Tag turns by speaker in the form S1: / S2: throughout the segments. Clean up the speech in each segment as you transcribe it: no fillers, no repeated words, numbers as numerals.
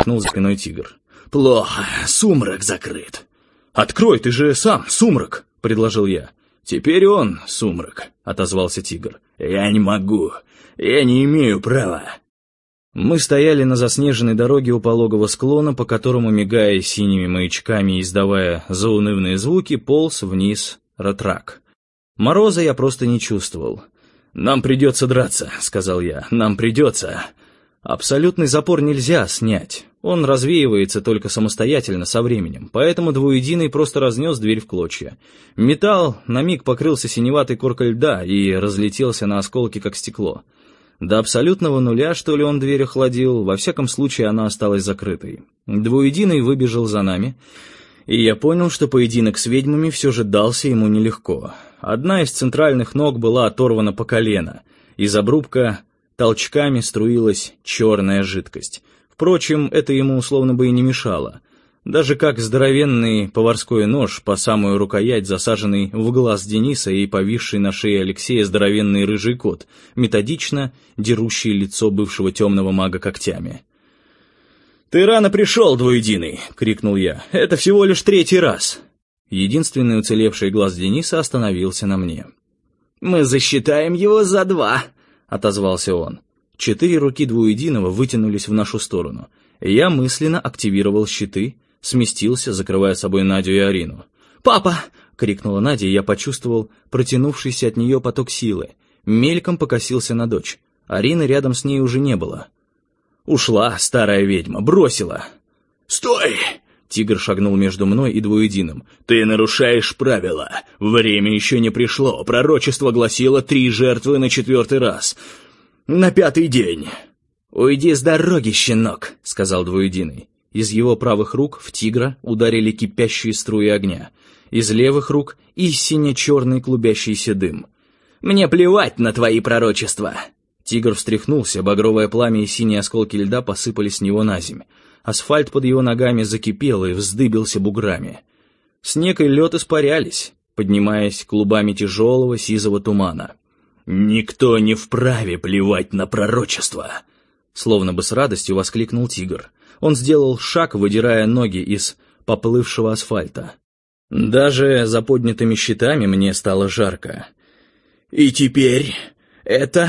S1: мелькнул за спиной тигр.
S2: «Плохо, сумрак закрыт».
S1: «Открой, ты же сам сумрак», — предложил я.
S2: «Теперь он сумрак», — отозвался тигр. «Я не могу, я не имею права».
S1: Мы стояли на заснеженной дороге у пологого склона, по которому, мигая синими маячками и издавая заунывные звуки, полз вниз Ратрак. Мороза я просто не чувствовал.
S2: «Нам придется драться», — сказал я, — «нам придется».
S1: Абсолютный запор нельзя снять. Он развеивается только самостоятельно со временем, поэтому Двуединый просто разнес дверь в клочья. Металл на миг покрылся синеватой коркой льда и разлетелся на осколки, как стекло. До абсолютного нуля, что ли, он дверь охладил, во всяком случае она осталась закрытой. Двуединый выбежал за нами, и я понял, что поединок с ведьмами все же дался ему нелегко. Одна из центральных ног была оторвана по колено, из обрубка толчками струилась черная жидкость. Впрочем, это ему условно бы и не мешало. Даже как здоровенный поварской нож по самую рукоять, засаженный в глаз Дениса и повисший на шее Алексея здоровенный рыжий кот, методично дерущий лицо бывшего темного мага когтями.
S2: «Ты рано пришел, Двуединый!» — крикнул я. «Это всего лишь 3-й раз!»
S1: Единственный уцелевший глаз Дениса остановился на мне.
S3: «Мы засчитаем его за 2!» — отозвался он.
S1: 4 руки Двуединого вытянулись в нашу сторону. Я мысленно активировал щиты, сместился, закрывая собой Надю и Арину.
S3: «Папа!»
S1: — крикнула Надя, и я почувствовал протянувшийся от нее поток силы. Мельком покосился на дочь. Арины рядом с ней уже не было.
S2: Ушла старая ведьма, бросила. «Стой!» — тигр шагнул между мной и Двуединым. «Ты нарушаешь правила. Время еще не пришло. Пророчество гласило 3 жертвы на 4-й раз. На 5-й день».
S3: «Уйди с дороги, щенок!» — сказал Двуединый.
S1: Из его правых рук в тигра ударили кипящие струи огня. Из левых рук истинно черный клубящийся дым.
S3: «Мне плевать на твои пророчества!»
S1: Тигр встряхнулся, багровое пламя и синие осколки льда посыпались с него на земь. Асфальт под его ногами закипел и вздыбился буграми. Снег и лед испарялись, поднимаясь клубами тяжелого сизого тумана.
S2: «Никто не вправе плевать на пророчество!»
S1: Словно бы с радостью воскликнул тигр. Он сделал шаг, выдирая ноги из поплывшего асфальта. Даже за поднятыми щитами мне стало жарко.
S2: «И теперь это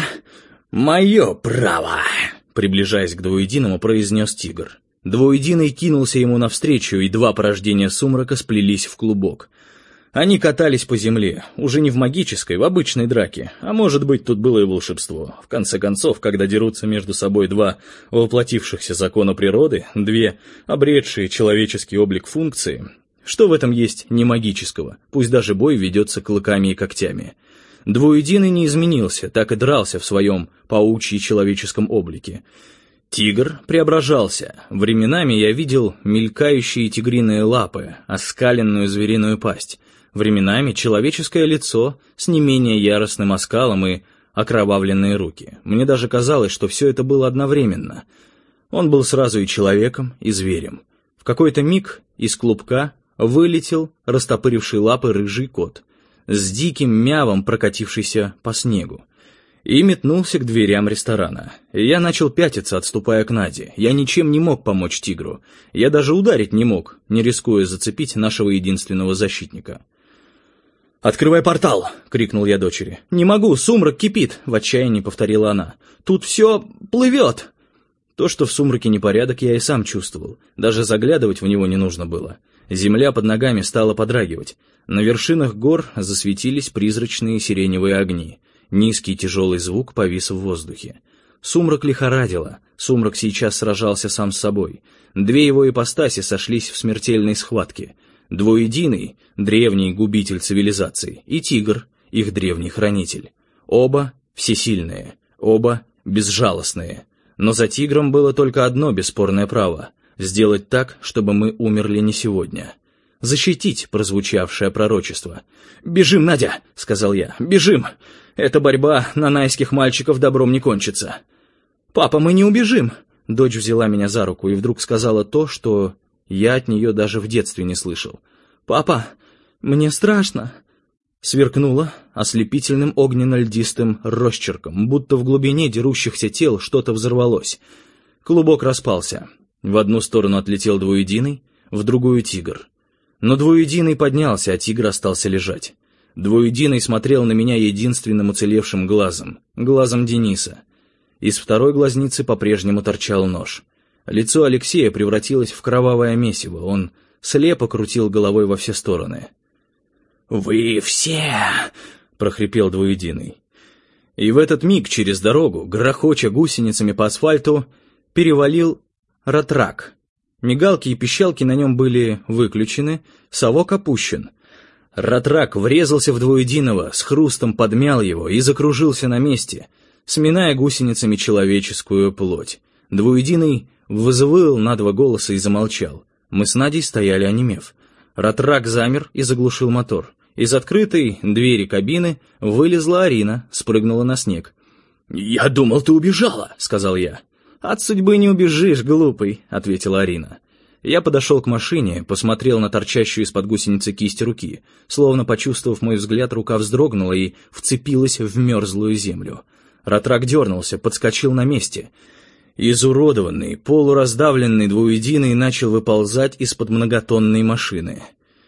S2: мое право!»
S1: Приближаясь к Двуединому, произнес тигр. Двуединый кинулся ему навстречу, и 2 порождения сумрака сплелись в клубок. Они катались по земле, уже не в магической, в обычной драке, а может быть, тут было и волшебство. В конце концов, когда дерутся между собой 2 воплотившихся закона природы, 2 обретшие человеческий облик функции, что в этом есть не магического, пусть даже бой ведется клыками и когтями. Двуединый не изменился, так и дрался в своем паучьи-человеческом облике. Тигр преображался. Временами я видел мелькающие тигриные лапы, оскаленную звериную пасть. Временами человеческое лицо с не менее яростным оскалом и окровавленные руки. Мне даже казалось, что все это было одновременно. Он был сразу и человеком, и зверем. В какой-то миг из клубка вылетел растопыривший лапы рыжий кот, с диким мявом прокатившийся по снегу, и метнулся к дверям ресторана. Я начал пятиться, отступая к Наде. Я ничем не мог помочь тигру. Я даже ударить не мог, не рискуя зацепить нашего единственного защитника.
S2: «Открывай портал!»
S1: — крикнул я дочери. «Не могу, сумрак кипит!» — в отчаянии повторила она. «Тут все плывет!» То, что в сумраке непорядок, я и сам чувствовал. Даже заглядывать в него не нужно было. Земля под ногами стала подрагивать. На вершинах гор засветились призрачные сиреневые огни. Низкий тяжелый звук повис в воздухе. Сумрак лихорадило. Сумрак сейчас сражался сам с собой. 2 его ипостаси сошлись в смертельной схватке. Двуединый, древний губитель цивилизации, и тигр, их древний хранитель. Оба всесильные, оба безжалостные. Но за тигром было только одно бесспорное право — сделать так, чтобы мы умерли не сегодня. Защитить прозвучавшее пророчество. «Бежим, Надя!» — сказал я. «Бежим! Эта борьба нанайских мальчиков добром не кончится». «Папа, мы не убежим!» Дочь взяла меня за руку и вдруг сказала то, что я от нее даже в детстве не слышал. «Папа, мне страшно!» Сверкнула ослепительным огненно-льдистым росчерком, будто в глубине дерущихся тел что-то взорвалось. Клубок распался. В одну сторону отлетел двуединый, в другую тигр. Но двуединый поднялся, а тигр остался лежать. Двуединый смотрел на меня единственным уцелевшим глазом, глазом Дениса. Из второй глазницы по-прежнему торчал нож. Лицо Алексея превратилось в кровавое месиво, он слепо крутил головой во все стороны. «Вы все!» — прохрипел двуединый. И в этот миг через дорогу, грохоча гусеницами по асфальту, перевалил ратрак. Мигалки и пищалки на нем были выключены, совок опущен. Ратрак врезался в двуединого, с хрустом подмял его и закружился на месте, сминая гусеницами человеческую плоть. Двуединый взвыл на два голоса и замолчал. Мы с Надей стояли онемев. Ратрак замер и заглушил мотор. Из открытой двери кабины вылезла Арина, спрыгнула на снег. «Я думал, ты убежала», — сказал я. «От судьбы не убежишь, глупый», — ответила Арина. Я подошел к машине, посмотрел на торчащую из-под гусеницы кисть руки. Словно почувствовав мой взгляд, рука вздрогнула и вцепилась в мерзлую землю. Ратрак дернулся, подскочил на месте. Изуродованный, полураздавленный двуединый начал выползать из-под многотонной машины.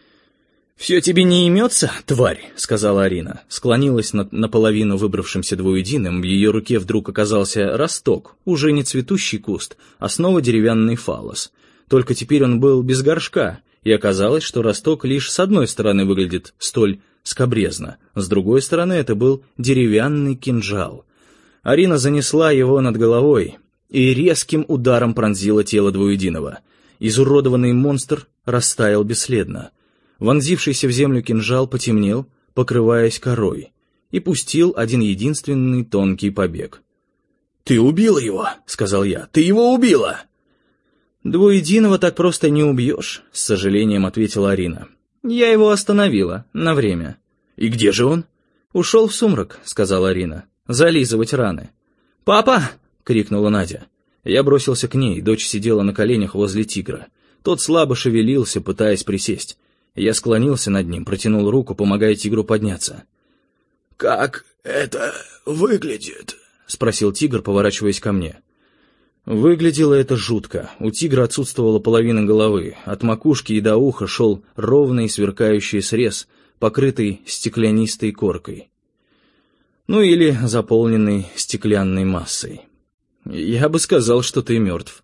S1: «Все тебе не имется, тварь?» — сказала Арина. Склонилась над наполовину выбравшимся двуединым, в ее руке вдруг оказался росток, уже не цветущий куст, а снова деревянный фаллос. Только теперь он был без горшка, и оказалось, что росток лишь с одной стороны выглядит столь скабрезно, с другой стороны это был деревянный кинжал. Арина занесла его над головой и резким ударом пронзила тело двуединого. Изуродованный монстр растаял бесследно. Вонзившийся в землю кинжал потемнел, покрываясь корой, и пустил один единственный тонкий побег. «Ты убила его!» — сказал я. «Ты его убила!» «Двуединого так просто не убьешь», — с сожалением ответила Арина. «Я его остановила, на время». «И где же он?» «Ушел в сумрак», — сказала Арина. «Зализывать раны». «Папа!» — крикнула Надя. Я бросился к ней, дочь сидела на коленях возле тигра. Тот слабо шевелился, пытаясь присесть. Я склонился над ним, протянул руку, помогая тигру подняться.
S2: «Как это выглядит?» — спросил тигр, поворачиваясь ко мне.
S1: Выглядело это жутко. У тигра отсутствовала половина головы. От макушки и до уха шел ровный сверкающий срез, покрытый стеклянистой коркой. Ну или заполненный стеклянной массой. Я бы сказал, что ты мертв.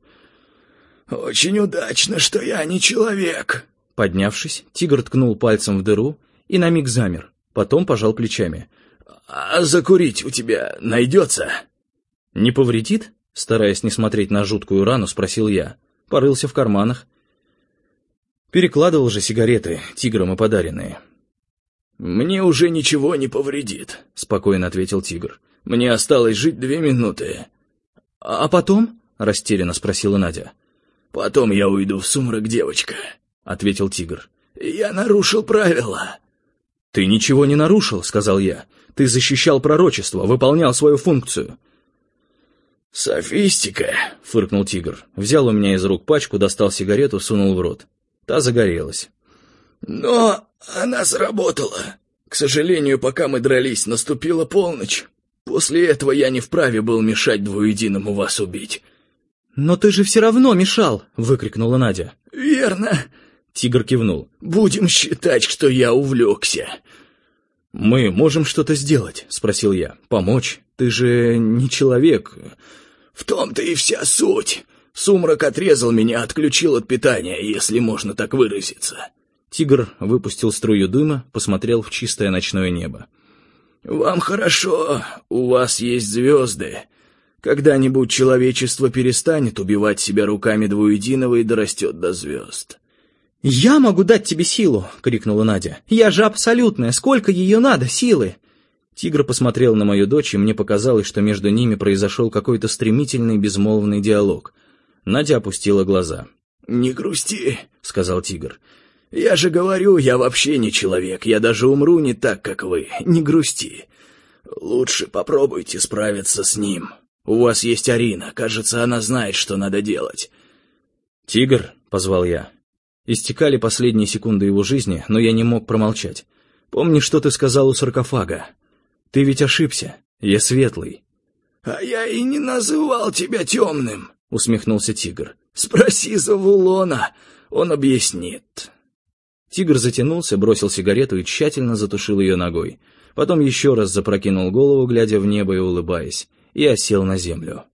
S2: «Очень удачно, что я не человек».
S1: Поднявшись, тигр ткнул пальцем в дыру и на миг замер, потом пожал плечами.
S2: «А закурить у тебя найдется?»
S1: «Не повредит?» — стараясь не смотреть на жуткую рану, спросил я. Порылся в карманах. Перекладывал же сигареты, тиграм и подаренные.
S2: «Мне уже ничего не повредит», — спокойно ответил тигр. «Мне осталось жить 2 минуты».
S1: «А потом?» — растерянно спросила Надя.
S2: «Потом я уйду в сумрак, девочка», — ответил тигр. «Я нарушил правила».
S1: «Ты ничего не нарушил», — сказал я. «Ты защищал пророчество, выполнял свою функцию».
S2: «Софистика», —
S1: фыркнул тигр. Взял у меня из рук пачку, достал сигарету, сунул в рот. Та загорелась.
S2: «Но она сработала. К сожалению, пока мы дрались, наступила полночь. После этого я не вправе был мешать двуединому вас убить».
S1: «Но ты же все равно мешал!» — выкрикнула Надя.
S2: «Верно!» —
S1: тигр кивнул.
S2: «Будем считать, что я увлекся».
S1: «Мы можем что-то сделать?» — спросил я. «Помочь? Ты же не человек».
S2: «В том-то и вся суть. Сумрак отрезал меня, отключил от питания, если можно так выразиться».
S1: Тигр выпустил струю дыма, посмотрел в чистое ночное небо.
S2: «Вам хорошо, у вас есть звезды. Когда-нибудь человечество перестанет убивать себя руками двуединого и дорастет до звезд».
S1: «Я могу дать тебе силу!» — крикнула Надя. «Я же абсолютная! Сколько ее надо, силы!» Тигр посмотрел на мою дочь, и мне показалось, что между ними произошел какой-то стремительный безмолвный диалог. Надя опустила глаза.
S2: «Не грусти», — сказал тигр. «Я же говорю, я вообще не человек, я даже умру не так, как вы. Не грусти. Лучше попробуйте справиться с ним. У вас есть Арина, кажется, она знает, что надо делать».
S1: «Тигр», — позвал я. Истекали последние секунды его жизни, но я не мог промолчать. «Помни, что ты сказал у саркофага. Ты ведь ошибся. Я светлый».
S2: «А я и не называл тебя темным», —
S1: усмехнулся тигр.
S2: «Спроси Завулона, он объяснит».
S1: Тигр затянулся, бросил сигарету и тщательно затушил ее ногой. Потом еще раз запрокинул голову, глядя в небо и улыбаясь, и осел на землю.